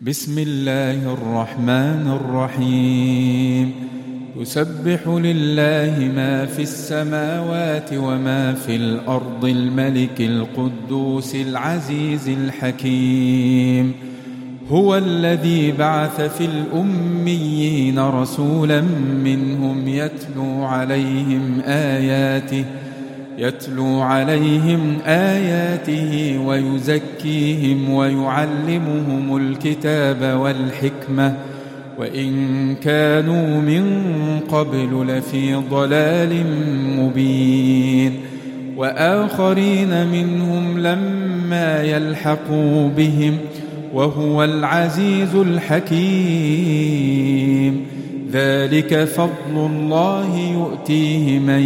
بسم الله الرحمن الرحيم. يسبح لله ما في السماوات وما في الأرض الملك القدوس العزيز الحكيم. هو الذي بعث في الأميين رسولا منهم يتلو عليهم آياته ويزكيهم ويعلمهم الكتاب والحكمة وإن كانوا من قبل لفي ضلال مبين. وآخرين منهم لما يلحقوا بهم وهو العزيز الحكيم. ذلك فضل الله يؤتيه من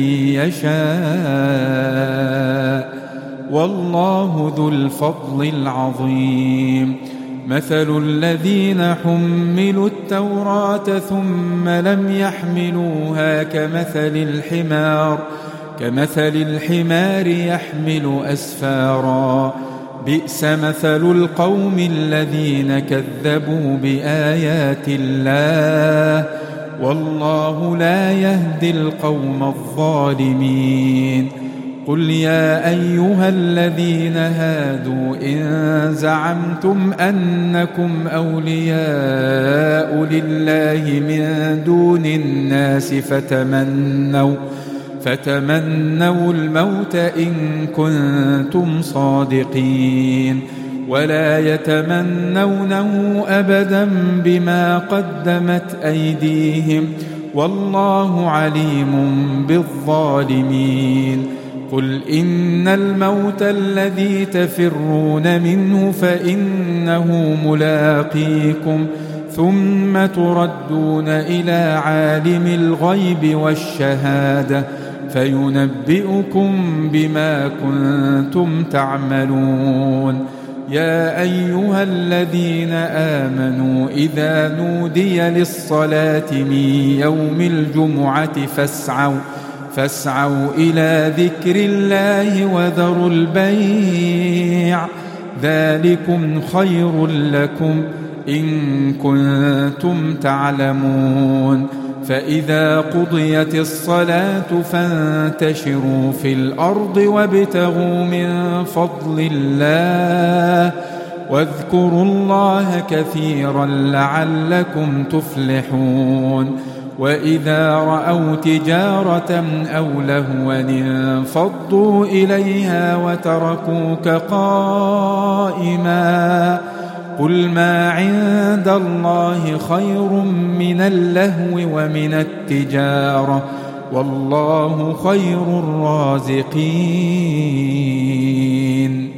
يشاء والله ذو الفضل العظيم. مثل الذين حملوا التوراة ثم لم يحملوها كمثل الحمار يحمل أسفارا. بئس مثل القوم الذين كذبوا بآيات الله والله لا يهدي القوم الظالمين. قل يا أيها الذين هادوا إن زعمتم أنكم أولياء لله من دون الناس فتمنوا الموت إن كنتم صادقين ولا يتمنونه أبدا بما قدمت أيديهم والله عليم بالظالمين. قل إن الموت الذي تفرون منه فإنه ملاقيكم ثم تردون إلى عالم الغيب والشهادة فينبئكم بما كنتم تعملون. يا أيها الذين آمنوا إذا نودي للصلاة من يوم الجمعة فاسعوا إلى ذكر الله وذروا البيع ذلكم خير لكم إن كنتم تعلمون. فإذا قضيت الصلاة فانتشروا في الأرض وابتغوا من فضل الله واذكروا الله كثيرا لعلكم تفلحون. وإذا رأوا تجارة أو لهوا انفضوا إليها وتركوك قائما. قل ما عند الله خير من اللهو ومن التجارة والله خير الرازقين.